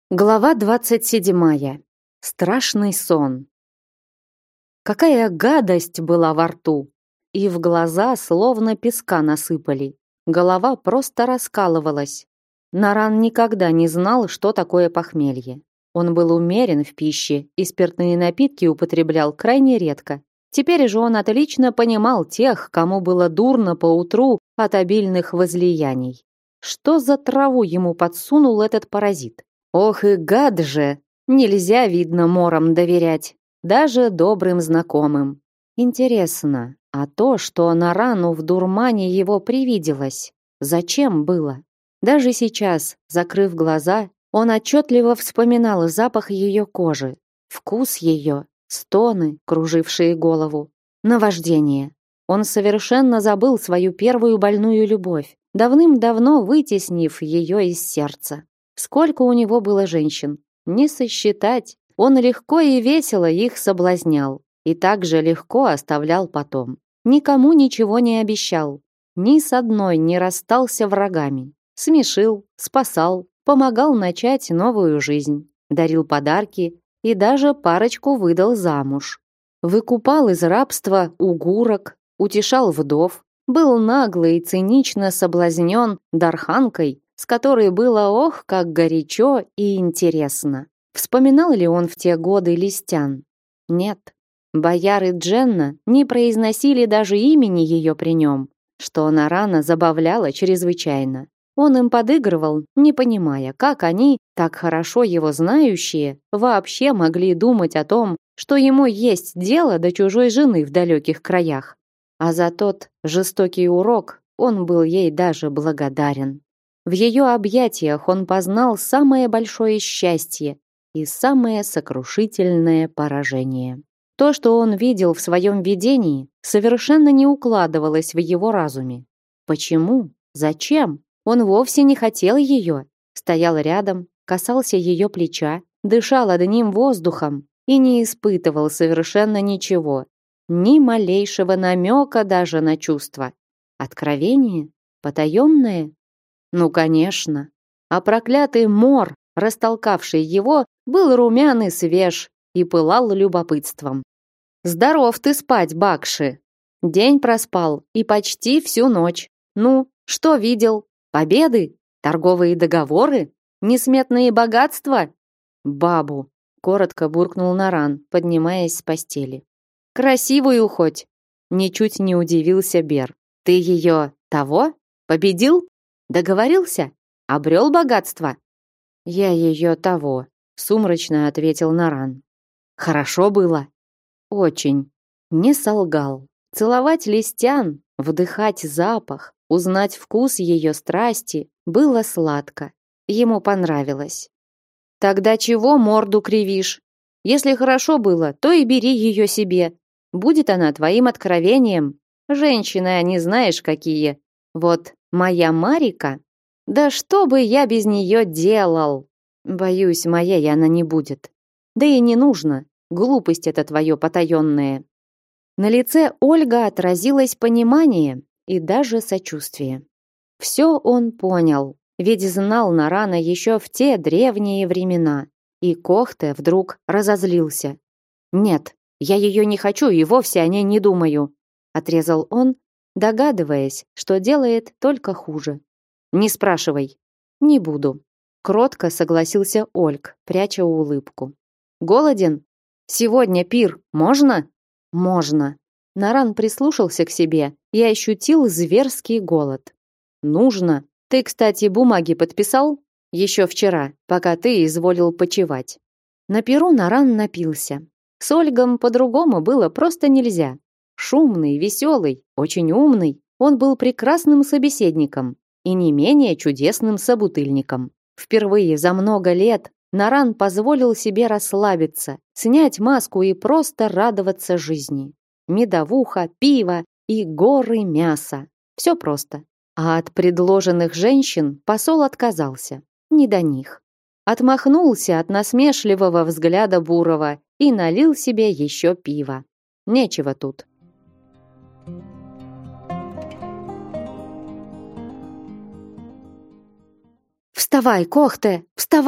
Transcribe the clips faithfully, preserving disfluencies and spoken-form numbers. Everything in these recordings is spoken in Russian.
Глава двадцать седьмая. Страшный сон. Какая гадость была во рту! И в глаза словно песка насыпали. Голова просто раскалывалась. Наран никогда не знал, что такое похмелье. Он был умерен в пище и спиртные напитки употреблял крайне редко. Теперь же он отлично понимал тех, кому было дурно поутру от обильных возлияний. Что за траву ему подсунул этот паразит? Ох и гад же! Нельзя, видно, морам доверять, даже добрым знакомым. Интересно, а то, что Нарану в дурмане его привиделось, зачем было? Даже сейчас, закрыв глаза, он отчетливо вспоминал запах ее кожи, вкус ее, стоны, кружившие голову, наваждение. Он совершенно забыл свою первую больную любовь, давным-давно вытеснив ее из сердца. Сколько у него было женщин, не сосчитать. Он легко и весело их соблазнял, и так же легко оставлял потом. Никому ничего не обещал, ни с одной не расстался врагами. Смешил, спасал, помогал начать новую жизнь, дарил подарки и даже парочку выдал замуж. Выкупал из рабства угурок, утешал вдов, был нагло и цинично соблазнен Дарханкой, с которой было ох, как горячо и интересно. Вспоминал ли он в те годы Листян? Нет. Бояры Дженна не произносили даже имени ее при нем, что Нарана забавляло чрезвычайно. Он им подыгрывал, не понимая, как они, так хорошо его знающие, вообще могли думать о том, что ему есть дело до чужой жены в далеких краях. А за тот жестокий урок он был ей даже благодарен. В ее объятиях он познал самое большое счастье и самое сокрушительное поражение. То, что он видел в своем видении, совершенно не укладывалось в его разуме. Почему? Зачем? Он вовсе не хотел ее. Стоял рядом, касался ее плеча, дышал одним воздухом и не испытывал совершенно ничего, ни малейшего намека даже на чувства. Откровение? Потаенное? Ну, конечно. А проклятый мор, растолкавший его, был румян и свеж и пылал любопытством. «Здоров ты спать, Бакши!» День проспал и почти всю ночь. Ну, что видел? Победы? Торговые договоры? Несметные богатства? Бабу, коротко буркнул Наран, поднимаясь с постели. Красивую хоть? Ничуть не удивился Бер. Ты ее того? Победил? Договорился? Обрел богатство? Я ее того, сумрачно ответил Наран. Хорошо было? Очень. Не солгал. Целовать Листян, вдыхать запах, узнать вкус ее страсти было сладко. Ему понравилось. Тогда чего морду кривишь? Если хорошо было, то и бери ее себе. Будет она твоим откровением. Женщины, они знаешь какие. Вот моя Марика? Да что бы я без нее делал? Боюсь, моей она не будет. Да и не нужно. Глупость это твое потаенная. На лице Ольга отразилось понимание и даже сочувствие. Все он понял, ведь знал Нарана еще в те древние времена. И Кохте вдруг разозлился. «Нет, я ее не хочу и вовсе о ней не думаю», отрезал он, догадываясь, что делает только хуже. «Не спрашивай». «Не буду», кротко согласился Ольг, пряча улыбку. «Голоден? Сегодня пир, можно?» «Можно». Наран прислушался к себе и ощутил зверский голод. «Нужно. Ты, кстати, бумаги подписал? Еще вчера, пока ты изволил почивать». На пиру Наран напился. С Ольгом по-другому было просто нельзя. Шумный, веселый, очень умный, он был прекрасным собеседником и не менее чудесным собутыльником. Впервые за много лет Наран позволил себе расслабиться, снять маску и просто радоваться жизни. Медовуха, пиво и горы мяса. Все просто. А от предложенных женщин посол отказался. Не до них. Отмахнулся от насмешливого взгляда Бурова и налил себе еще пива. Нечего тут. «Вставай, Кохте, вставай!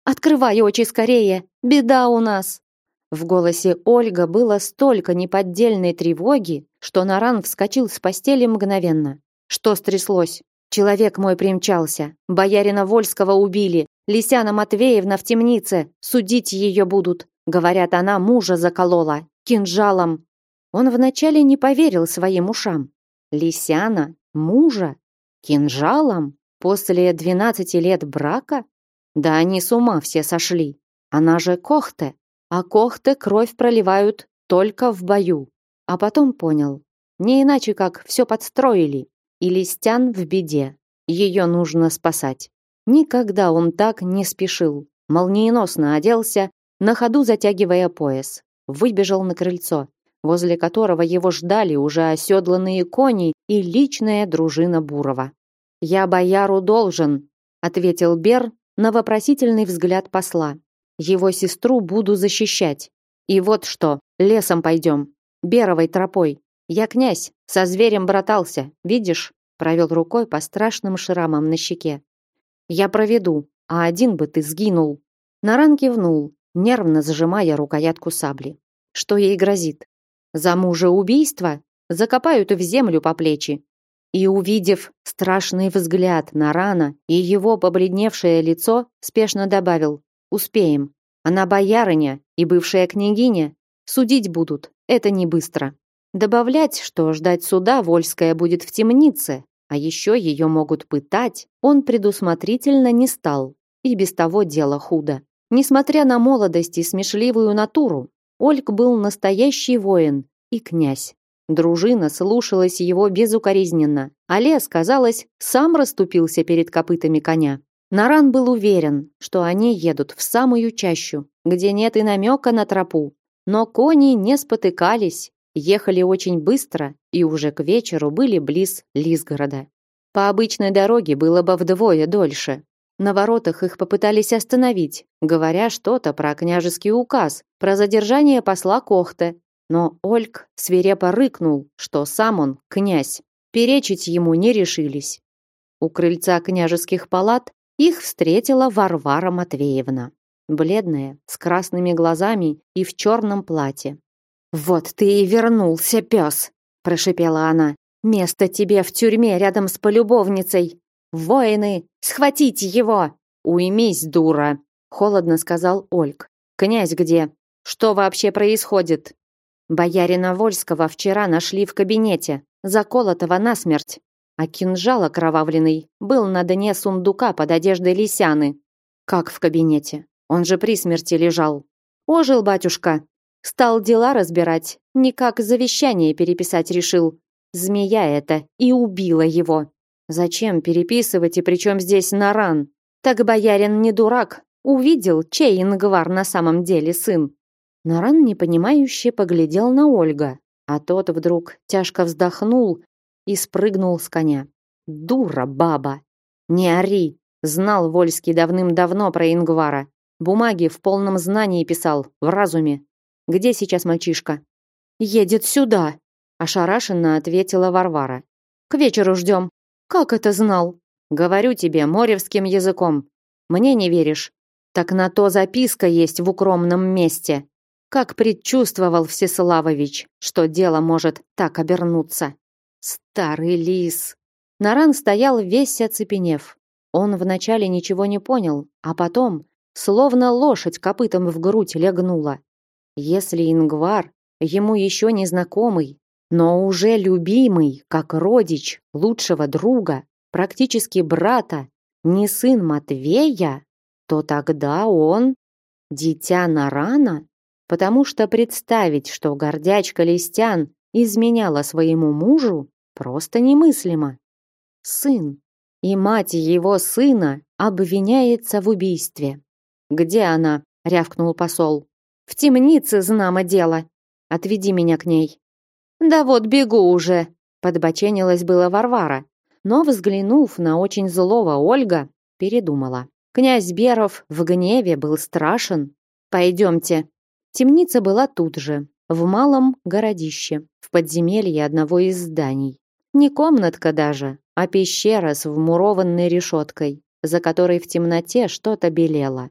Открывай очи скорее! Беда у нас!» В голосе Ольга было столько неподдельной тревоги, что Наран вскочил с постели мгновенно. «Что стряслось? Человек мой примчался. Боярина Вольского убили. Лисяна Матвеевна в темнице. Судить ее будут. Говорят, она мужа заколола. Кинжалом». Он вначале не поверил своим ушам. Лисяна? Мужа? Кинжалом? После двенадцати лет брака? Да они с ума все сошли. Она же Кохте. А Кохте кровь проливают только в бою. А потом понял. Не иначе как все подстроили. И Листян в беде. Ее нужно спасать. Никогда он так не спешил. Молниеносно оделся, на ходу затягивая пояс. Выбежал на крыльцо, возле которого его ждали уже оседланные кони и личная дружина Бурова. «Я бояру должен», — ответил Бер на вопросительный взгляд посла. «Его сестру буду защищать. И вот что, лесом пойдем, Беровой тропой. Я князь, со зверем братался, видишь?» Провел рукой по страшным шрамам на щеке. «Я проведу, а один бы ты сгинул». Наран кивнул, нервно зажимая рукоятку сабли. Что ей грозит? За мужеубийство? Закопают в землю по плечи. И, увидев страшный взгляд Нарана и его побледневшее лицо, спешно добавил: «Успеем. Она боярыня и бывшая княгиня. Судить будут, это не быстро». Добавлять, что ждать суда Вольская будет в темнице, а еще ее могут пытать, он предусмотрительно не стал. И без того дело худо. Несмотря на молодость и смешливую натуру, Ольг был настоящий воин и князь. Дружина слушалась его безукоризненно, а лес, казалось, сам расступился перед копытами коня. Наран был уверен, что они едут в самую чащу, где нет и намека на тропу. Но кони не спотыкались, ехали очень быстро и уже к вечеру были близ Лизгорода. По обычной дороге было бы вдвое дольше. На воротах их попытались остановить, говоря что-то про княжеский указ, про задержание посла Кохте. Но Ольг свирепо рыкнул, что сам он князь. Перечить ему не решились. У крыльца княжеских палат их встретила Варвара Матвеевна. Бледная, с красными глазами и в черном платье. «Вот ты и вернулся, пес!» – прошипела она. «Место тебе в тюрьме рядом с полюбовницей! Воины, схватите его!» «Уймись, дура!» – холодно сказал Ольг. «Князь где? Что вообще происходит?» «Боярина Вольского вчера нашли в кабинете, заколотого насмерть, а кинжал окровавленный был на дне сундука под одеждой Лисяны». «Как в кабинете? Он же при смерти лежал». «Ожил батюшка. Стал дела разбирать, никак завещание переписать решил. Змея эта и убила его. Зачем переписывать и причем здесь Наран? Так боярин не дурак, увидел, чей Ингвар на самом деле сын». Наран непонимающе поглядел на Ольга, а тот вдруг тяжко вздохнул и спрыгнул с коня. «Дура баба! Не ори!» Знал Вольский давным-давно про Ингвара. Бумаги в полном знании писал, в разуме. «Где сейчас мальчишка?» «Едет сюда», — ошарашенно ответила Варвара. «К вечеру ждем». «Как это знал?» «Говорю тебе моревским языком. Мне не веришь? Так на то записка есть в укромном месте. Как предчувствовал Всеславович, что дело может так обернуться». Старый лис. Наран стоял весь оцепенев. Он вначале ничего не понял, а потом, словно лошадь копытом в грудь легнула. Если Ингвар, ему еще не знакомый, но уже любимый, как родич, лучшего друга, практически брата, не сын Матвея, то тогда он дитя Нарана, потому что представить, что гордячка Листян изменяла своему мужу, просто немыслимо. Сын. И мать его сына обвиняется в убийстве. «Где она?» — рявкнул посол. «В темнице, знамо дело. Отведи меня к ней». «Да вот бегу уже», — подбоченилась была Варвара, но, взглянув на очень злого Ольга, передумала. Князь Беров в гневе был страшен. «Пойдемте». Темница была тут же, в малом городище, в подземелье одного из зданий. Не комнатка даже, а пещера с вмурованной решеткой, за которой в темноте что-то белело.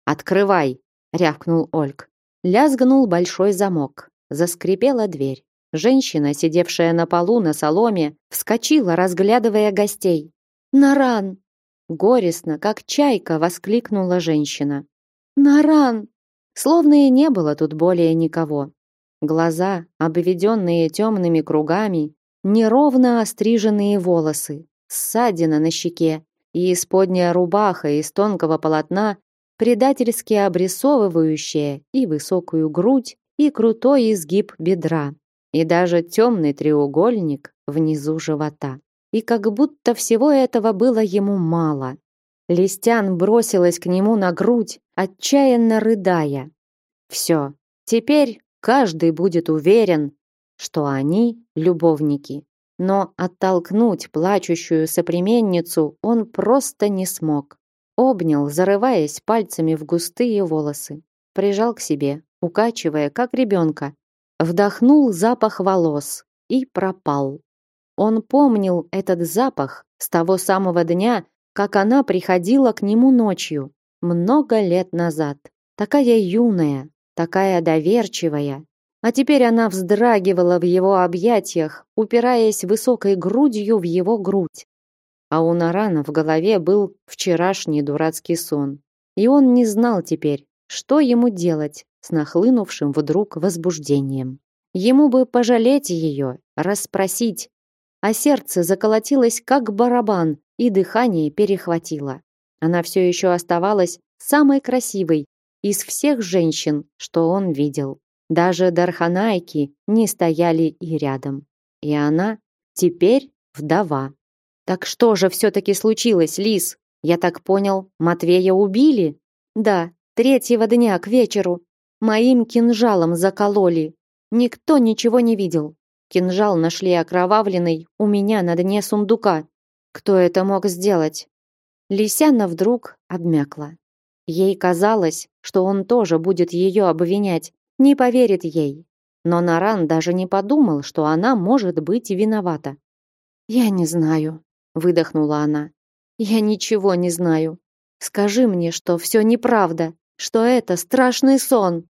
«Открывай!» — рявкнул Ольг. Лязгнул большой замок. Заскрипела дверь. Женщина, сидевшая на полу на соломе, вскочила, разглядывая гостей. «Наран!» Горестно, как чайка, воскликнула женщина. «Наран!» Словно и не было тут более никого. Глаза, обведенные темными кругами, неровно остриженные волосы, ссадина на щеке и исподняя рубаха из тонкого полотна, предательски обрисовывающая и высокую грудь, и крутой изгиб бедра, и даже темный треугольник внизу живота. И как будто всего этого было ему мало. Листян бросилась к нему на грудь, отчаянно рыдая. Все, теперь каждый будет уверен, что они любовники. Но оттолкнуть плачущую соплеменницу он просто не смог. Обнял, зарываясь пальцами в густые волосы. Прижал к себе, укачивая, как ребенка. Вдохнул запах волос и пропал. Он помнил этот запах с того самого дня, как она приходила к нему ночью, много лет назад. Такая юная, такая доверчивая. А теперь она вздрагивала в его объятиях, упираясь высокой грудью в его грудь. А у Нарана в голове был вчерашний дурацкий сон. И он не знал теперь, что ему делать с нахлынувшим вдруг возбуждением. Ему бы пожалеть ее, расспросить, а сердце заколотилось как барабан, и дыхание перехватило. Она все еще оставалась самой красивой из всех женщин, что он видел. Даже дарханайки не стояли и рядом. И она теперь вдова. Так что же все-таки случилось, Лис? Я так понял, Матвея убили? Да, третьего дня к вечеру. Моим кинжалом закололи. Никто ничего не видел. Кинжал нашли окровавленный у меня на дне сундука. Кто это мог сделать? Лисяна вдруг обмякла. Ей казалось, что он тоже будет ее обвинять, не поверит ей. Но Наран даже не подумал, что она может быть виновата. «Я не знаю», — выдохнула она. «Я ничего не знаю. Скажи мне, что все неправда, что это страшный сон».